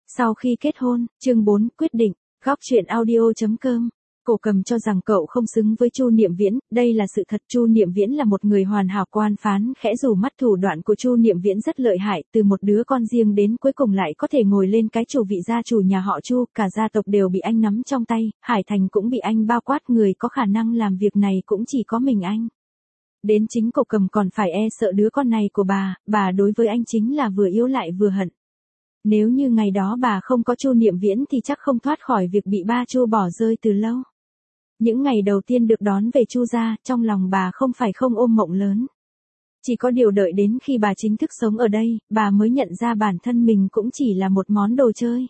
Sau khi kết hôn, chương 4, quyết định, góc truyện audio.com. Cổ Cầm cho rằng cậu không xứng với Chu Niệm Viễn, đây là sự thật. Chu Niệm Viễn là một người hoàn hảo. Quan Phán khẽ rủ mắt, thủ đoạn của Chu Niệm Viễn rất lợi hại, từ một đứa con riêng đến cuối cùng lại có thể ngồi lên cái chủ vị gia chủ nhà họ Chu, cả gia tộc đều bị anh nắm trong tay, Hải Thành cũng bị anh bao quát, người có khả năng làm việc này cũng chỉ có mình anh. Đến chính Cổ Cầm còn phải e sợ đứa con này của bà đối với anh chính là vừa yêu lại vừa hận. Nếu như ngày đó bà không có Chu Niệm Viễn thì chắc không thoát khỏi việc bị ba Chu bỏ rơi từ lâu. Những ngày đầu tiên được đón về Chu gia, trong lòng bà không phải không ôm mộng lớn. Chỉ có điều đợi đến khi bà chính thức sống ở đây, bà mới nhận ra bản thân mình cũng chỉ là một món đồ chơi.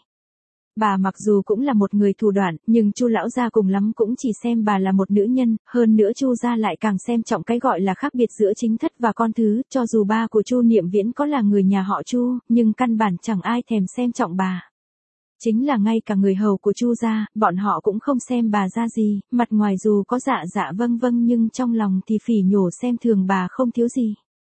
Bà mặc dù cũng là một người thủ đoạn, nhưng Chu lão gia cùng lắm cũng chỉ xem bà là một nữ nhân, hơn nữa Chu gia lại càng xem trọng cái gọi là khác biệt giữa chính thất và con thứ, cho dù ba của Chu Niệm Viễn có là người nhà họ Chu, nhưng căn bản chẳng ai thèm xem trọng bà. Chính là ngay cả người hầu của Chu gia, bọn họ cũng không xem bà ra gì, mặt ngoài dù có dạ vâng vâng nhưng trong lòng thì phỉ nhổ xem thường bà không thiếu gì.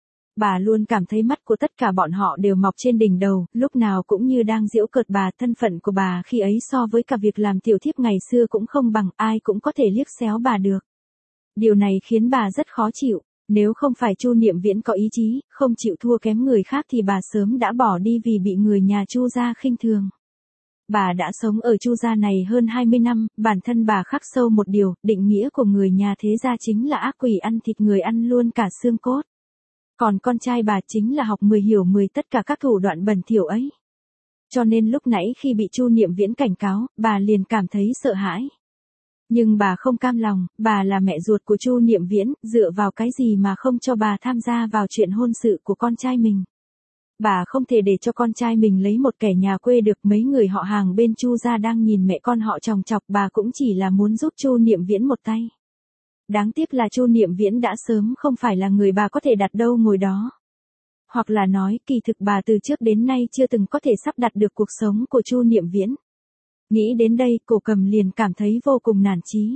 Bà luôn cảm thấy mắt của tất cả bọn họ đều mọc trên đỉnh đầu, lúc nào cũng như đang giễu cợt bà. Thân phận của bà khi ấy so với cả việc làm tiểu thiếp ngày xưa cũng không bằng, ai cũng có thể liếc xéo bà được. Điều này khiến bà rất khó chịu, nếu không phải Chu Niệm Viễn có ý chí, không chịu thua kém người khác thì bà sớm đã bỏ đi vì bị người nhà Chu gia khinh thường. Bà đã sống ở Chu gia này hơn 20 năm, bản thân bà khắc sâu một điều, định nghĩa của người nhà thế gia chính là ác quỷ ăn thịt người, ăn luôn cả xương cốt. Còn con trai bà chính là học 10 hiểu 10 tất cả các thủ đoạn bẩn thỉu ấy. Cho nên lúc nãy khi bị Chu Niệm Viễn cảnh cáo, bà liền cảm thấy sợ hãi. Nhưng bà không cam lòng, bà là mẹ ruột của Chu Niệm Viễn, dựa vào cái gì mà không cho bà tham gia vào chuyện hôn sự của con trai mình. Bà không thể để cho con trai mình lấy một kẻ nhà quê được. Mấy người họ hàng bên Chu gia đang nhìn mẹ con họ chòng chọc, bà cũng chỉ là muốn giúp Chu Niệm Viễn một tay. Đáng tiếc là Chu Niệm Viễn đã sớm không phải là người bà có thể đặt đâu ngồi đó. Hoặc là nói, kỳ thực bà từ trước đến nay chưa từng có thể sắp đặt được cuộc sống của Chu Niệm Viễn. Nghĩ đến đây, Cổ Cầm liền cảm thấy vô cùng nản chí.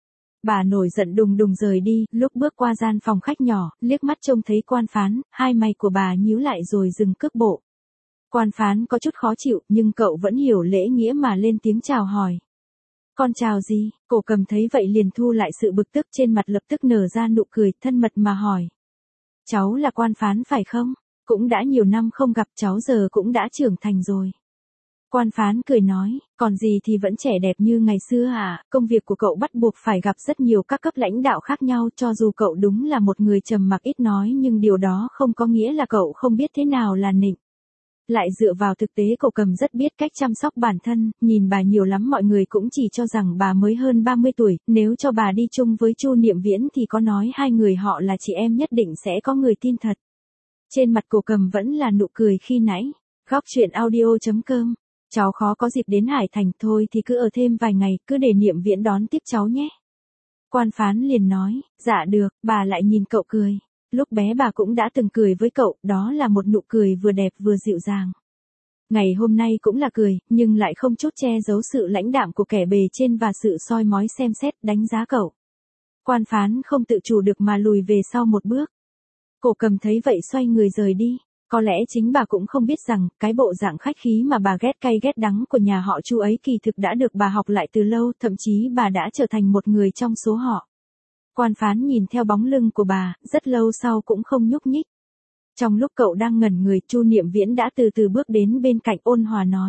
Bà nổi giận đùng đùng rời đi, lúc bước qua gian phòng khách nhỏ, liếc mắt trông thấy Quan Phán, hai mày của bà nhíu lại rồi dừng cước bộ. Quan Phán có chút khó chịu, nhưng cậu vẫn hiểu lễ nghĩa mà lên tiếng chào hỏi. Con chào gì? Cổ Cầm thấy vậy liền thu lại sự bực tức, trên mặt lập tức nở ra nụ cười thân mật mà hỏi. Cháu là Quan Phán phải không? Cũng đã nhiều năm không gặp, cháu giờ cũng đã trưởng thành rồi. Quan Phán cười nói, còn gì thì vẫn trẻ đẹp như ngày xưa à, công việc của cậu bắt buộc phải gặp rất nhiều các cấp lãnh đạo khác nhau, cho dù cậu đúng là một người trầm mặc ít nói nhưng điều đó không có nghĩa là cậu không biết thế nào là nịnh. Lại dựa vào thực tế, Cổ Cầm rất biết cách chăm sóc bản thân, nhìn bà nhiều lắm mọi người cũng chỉ cho rằng bà mới hơn 30 tuổi, nếu cho bà đi chung với Chu Niệm Viễn thì có nói hai người họ là chị em nhất định sẽ có người tin thật. Trên mặt Cổ Cầm vẫn là nụ cười khi nãy. Góc truyện audio.com. Cháu khó có dịp đến Hải Thành, thôi thì cứ ở thêm vài ngày, cứ để Niệm Viễn đón tiếp cháu nhé. Quan Phán liền nói, dạ được. Bà lại nhìn cậu cười. Lúc bé bà cũng đã từng cười với cậu, đó là một nụ cười vừa đẹp vừa dịu dàng. Ngày hôm nay cũng là cười, nhưng lại không chút che giấu sự lãnh đạm của kẻ bề trên và sự soi mói xem xét, đánh giá cậu. Quan Phán không tự chủ được mà lùi về sau một bước. Cổ Cầm thấy vậy xoay người rời đi. Có lẽ chính bà cũng không biết rằng, cái bộ dạng khách khí mà bà ghét cay ghét đắng của nhà họ Chu ấy kỳ thực đã được bà học lại từ lâu, thậm chí bà đã trở thành một người trong số họ. Quan Phán nhìn theo bóng lưng của bà, rất lâu sau cũng không nhúc nhích. Trong lúc cậu đang ngẩn người, Chu Niệm Viễn đã từ từ bước đến bên cạnh, ôn hòa nói.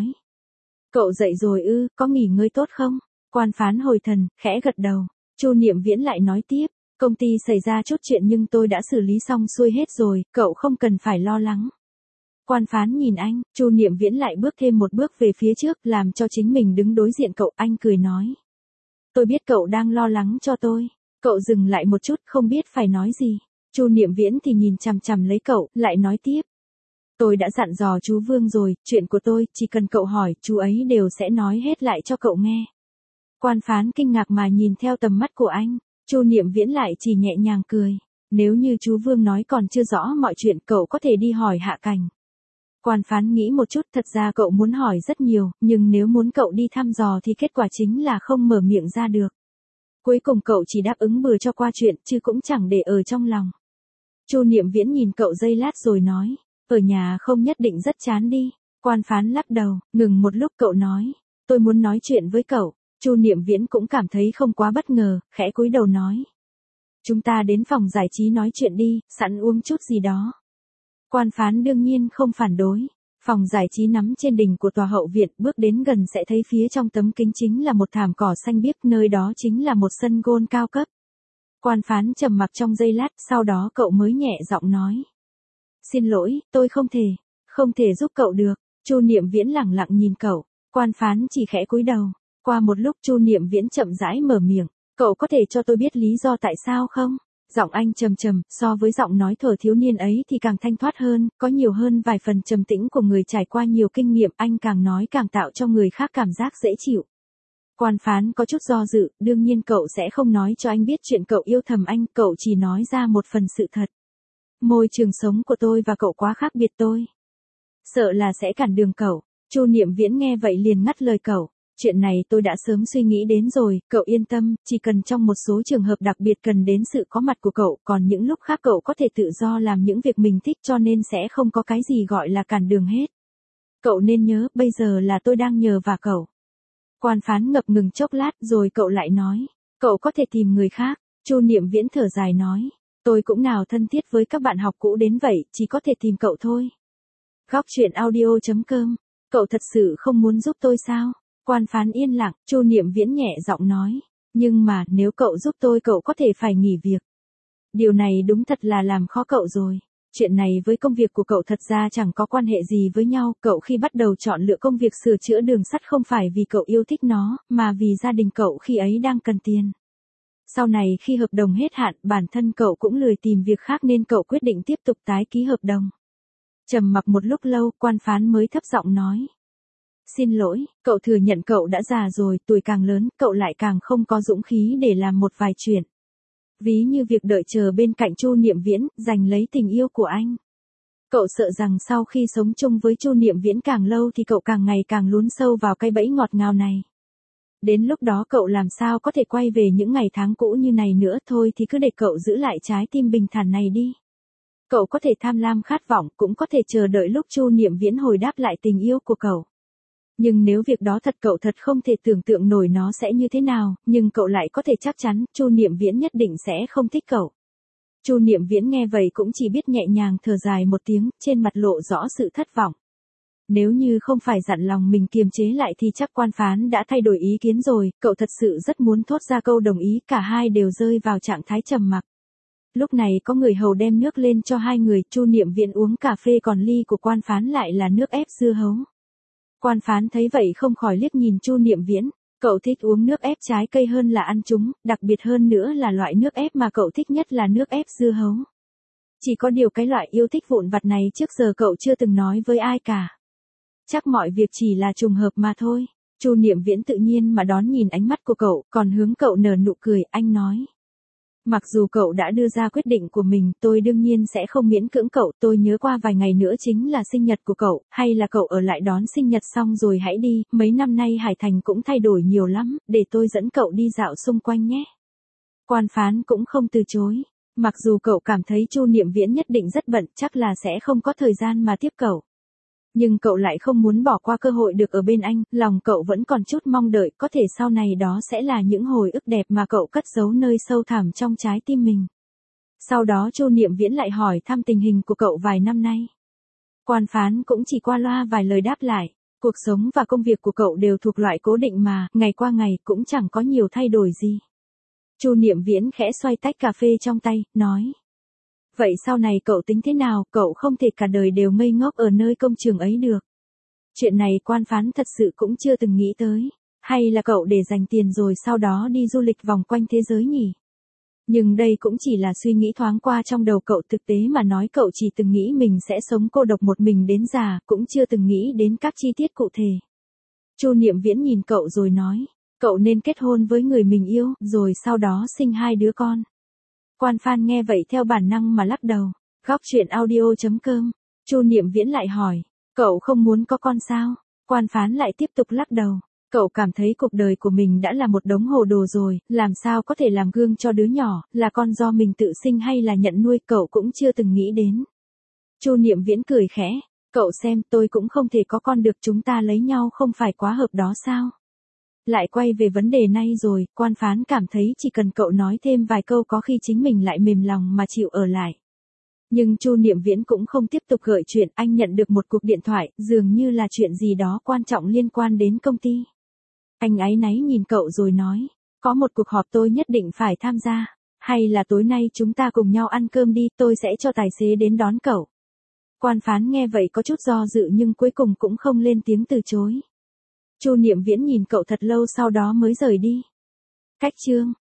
Cậu dậy rồi ư, có nghỉ ngơi tốt không? Quan Phán hồi thần, khẽ gật đầu. Chu Niệm Viễn lại nói tiếp, công ty xảy ra chút chuyện nhưng tôi đã xử lý xong xuôi hết rồi, cậu không cần phải lo lắng. Quan Phán nhìn anh, Chu Niệm Viễn lại bước thêm một bước về phía trước, làm cho chính mình đứng đối diện cậu, anh cười nói. Tôi biết cậu đang lo lắng cho tôi. Cậu dừng lại một chút, không biết phải nói gì. Chu Niệm Viễn thì nhìn chằm chằm lấy cậu, lại nói tiếp. Tôi đã dặn dò chú Vương rồi, chuyện của tôi, chỉ cần cậu hỏi, chú ấy đều sẽ nói hết lại cho cậu nghe. Quan Phán kinh ngạc mà nhìn theo tầm mắt của anh. Chu Niệm Viễn lại chỉ nhẹ nhàng cười. Nếu như chú Vương nói còn chưa rõ mọi chuyện, cậu có thể đi hỏi Hạ Cảnh. Quan Phán nghĩ một chút, thật ra cậu muốn hỏi rất nhiều, nhưng nếu muốn cậu đi thăm dò thì kết quả chính là không mở miệng ra được. Cuối cùng cậu chỉ đáp ứng bừa cho qua chuyện, chứ cũng chẳng để ở trong lòng. Chu Niệm Viễn nhìn cậu giây lát rồi nói, ở nhà không nhất định rất chán đi. Quan phán lắc đầu, ngừng một lúc cậu nói, tôi muốn nói chuyện với cậu. Chu Niệm Viễn cũng cảm thấy không quá bất ngờ, khẽ cúi đầu nói. Chúng ta đến phòng giải trí nói chuyện đi, sẵn uống chút gì đó. Quan phán đương nhiên không phản đối. Phòng giải trí nằm trên đỉnh của tòa hậu viện, bước đến gần sẽ thấy phía trong tấm kính chính là một thảm cỏ xanh biếc, nơi đó chính là một sân golf cao cấp. Quan phán trầm mặc trong giây lát, sau đó cậu mới nhẹ giọng nói. Xin lỗi, tôi không thể giúp cậu được. Chu Niệm Viễn lẳng lặng nhìn cậu, quan phán chỉ khẽ cúi đầu. Qua một lúc Chu Niệm Viễn chậm rãi mở miệng, cậu có thể cho tôi biết lý do tại sao không? Giọng anh trầm trầm, so với giọng nói thuở thiếu niên ấy thì càng thanh thoát hơn, có nhiều hơn vài phần trầm tĩnh của người trải qua nhiều kinh nghiệm, anh càng nói càng tạo cho người khác cảm giác dễ chịu. Quan phán có chút do dự, đương nhiên cậu sẽ không nói cho anh biết chuyện cậu yêu thầm anh, cậu chỉ nói ra một phần sự thật. Môi trường sống của tôi và cậu quá khác biệt, tôi sợ là sẽ cản đường cậu. Chu Niệm Viễn nghe vậy liền ngắt lời cậu. Chuyện này tôi đã sớm suy nghĩ đến rồi, cậu yên tâm, chỉ cần trong một số trường hợp đặc biệt cần đến sự có mặt của cậu, còn những lúc khác cậu có thể tự do làm những việc mình thích, cho nên sẽ không có cái gì gọi là cản đường hết. Cậu nên nhớ, bây giờ là tôi đang nhờ vả cậu. Quan phán ngập ngừng chốc lát rồi cậu lại nói, cậu có thể tìm người khác. Chu Niệm Viễn thở dài nói, tôi cũng nào thân thiết với các bạn học cũ đến vậy, chỉ có thể tìm cậu thôi. Góc truyện audio.com, cậu thật sự không muốn giúp tôi sao? Quan phán yên lặng, Chu Niệm Viễn nhẹ giọng nói, nhưng mà nếu cậu giúp tôi cậu có thể phải nghỉ việc. Điều này đúng thật là làm khó cậu rồi. Chuyện này với công việc của cậu thật ra chẳng có quan hệ gì với nhau, cậu khi bắt đầu chọn lựa công việc sửa chữa đường sắt không phải vì cậu yêu thích nó, mà vì gia đình cậu khi ấy đang cần tiền. Sau này khi hợp đồng hết hạn, bản thân cậu cũng lười tìm việc khác nên cậu quyết định tiếp tục tái ký hợp đồng. Trầm mặc một lúc lâu, quan phán mới thấp giọng nói. Xin lỗi, cậu thừa nhận cậu đã già rồi, tuổi càng lớn, cậu lại càng không có dũng khí để làm một vài chuyện. Ví như việc đợi chờ bên cạnh Chu Niệm Viễn, giành lấy tình yêu của anh. Cậu sợ rằng sau khi sống chung với Chu Niệm Viễn càng lâu thì cậu càng ngày càng lún sâu vào cái bẫy ngọt ngào này. Đến lúc đó cậu làm sao có thể quay về những ngày tháng cũ như này nữa, thôi thì cứ để cậu giữ lại trái tim bình thản này đi. Cậu có thể tham lam khát vọng, cũng có thể chờ đợi lúc Chu Niệm Viễn hồi đáp lại tình yêu của cậu. Nhưng nếu việc đó thật cậu thật không thể tưởng tượng nổi nó sẽ như thế nào, nhưng cậu lại có thể chắc chắn, Chu Niệm Viễn nhất định sẽ không thích cậu. Chu Niệm Viễn nghe vậy cũng chỉ biết nhẹ nhàng thở dài một tiếng, trên mặt lộ rõ sự thất vọng. Nếu như không phải dặn lòng mình kiềm chế lại thì chắc quan phán đã thay đổi ý kiến rồi, cậu thật sự rất muốn thốt ra câu đồng ý, cả hai đều rơi vào trạng thái trầm mặc. Lúc này có người hầu đem nước lên cho hai người, Chu Niệm Viễn uống cà phê còn ly của quan phán lại là nước ép dưa hấu. Quan phán thấy vậy không khỏi liếc nhìn Chu Niệm Viễn, cậu thích uống nước ép trái cây hơn là ăn chúng, đặc biệt hơn nữa là loại nước ép mà cậu thích nhất là nước ép dưa hấu. Chỉ có điều cái loại yêu thích vụn vặt này trước giờ cậu chưa từng nói với ai cả. Chắc mọi việc chỉ là trùng hợp mà thôi. Chu Niệm Viễn tự nhiên mà đón nhìn ánh mắt của cậu, còn hướng cậu nở nụ cười, anh nói. Mặc dù cậu đã đưa ra quyết định của mình, tôi đương nhiên sẽ không miễn cưỡng cậu, tôi nhớ qua vài ngày nữa chính là sinh nhật của cậu, hay là cậu ở lại đón sinh nhật xong rồi hãy đi, mấy năm nay Hải Thành cũng thay đổi nhiều lắm, để tôi dẫn cậu đi dạo xung quanh nhé. Quan phán cũng không từ chối, mặc dù cậu cảm thấy Chu Niệm Viễn nhất định rất bận, chắc là sẽ không có thời gian mà tiếp cậu. Nhưng cậu lại không muốn bỏ qua cơ hội được ở bên anh, lòng cậu vẫn còn chút mong đợi, có thể sau này đó sẽ là những hồi ức đẹp mà cậu cất giấu nơi sâu thẳm trong trái tim mình. Sau đó Chu Niệm Viễn lại hỏi thăm tình hình của cậu vài năm nay. Quan phán cũng chỉ qua loa vài lời đáp lại, cuộc sống và công việc của cậu đều thuộc loại cố định mà, ngày qua ngày cũng chẳng có nhiều thay đổi gì. Chu Niệm Viễn khẽ xoay tách cà phê trong tay, nói. Vậy sau này cậu tính thế nào, cậu không thể cả đời đều ngây ngốc ở nơi công trường ấy được. Chuyện này quan phán thật sự cũng chưa từng nghĩ tới. Hay là cậu để dành tiền rồi sau đó đi du lịch vòng quanh thế giới nhỉ? Nhưng đây cũng chỉ là suy nghĩ thoáng qua trong đầu cậu, thực tế mà nói cậu chỉ từng nghĩ mình sẽ sống cô độc một mình đến già, cũng chưa từng nghĩ đến các chi tiết cụ thể. Chu Niệm Viễn nhìn cậu rồi nói, cậu nên kết hôn với người mình yêu, rồi sau đó sinh 2 đứa con. Quan phán nghe vậy theo bản năng mà lắc đầu. Góc truyện audio.com, Chu Niệm Viễn lại hỏi, cậu không muốn có con sao? Quan phán lại tiếp tục lắc đầu. Cậu cảm thấy cuộc đời của mình đã là một đống hồ đồ rồi, làm sao có thể làm gương cho đứa nhỏ, là con do mình tự sinh hay là nhận nuôi, cậu cũng chưa từng nghĩ đến. Chu Niệm Viễn cười khẽ, Cậu xem, tôi cũng không thể có con được, chúng ta lấy nhau không phải quá hợp đó sao? Lại quay về vấn đề này rồi, quan phán cảm thấy chỉ cần cậu nói thêm vài câu có khi chính mình lại mềm lòng mà chịu ở lại. Nhưng Chu Niệm Viễn cũng không tiếp tục gợi chuyện, anh nhận được một cuộc điện thoại, dường như là chuyện gì đó quan trọng liên quan đến công ty. Anh áy náy nhìn cậu rồi nói, có một cuộc họp tôi nhất định phải tham gia, hay là tối nay chúng ta cùng nhau ăn cơm đi, tôi sẽ cho tài xế đến đón cậu. Quan phán nghe vậy có chút do dự nhưng cuối cùng cũng không lên tiếng từ chối. Chu Niệm Viễn nhìn cậu thật lâu sau đó mới rời đi. Cách chương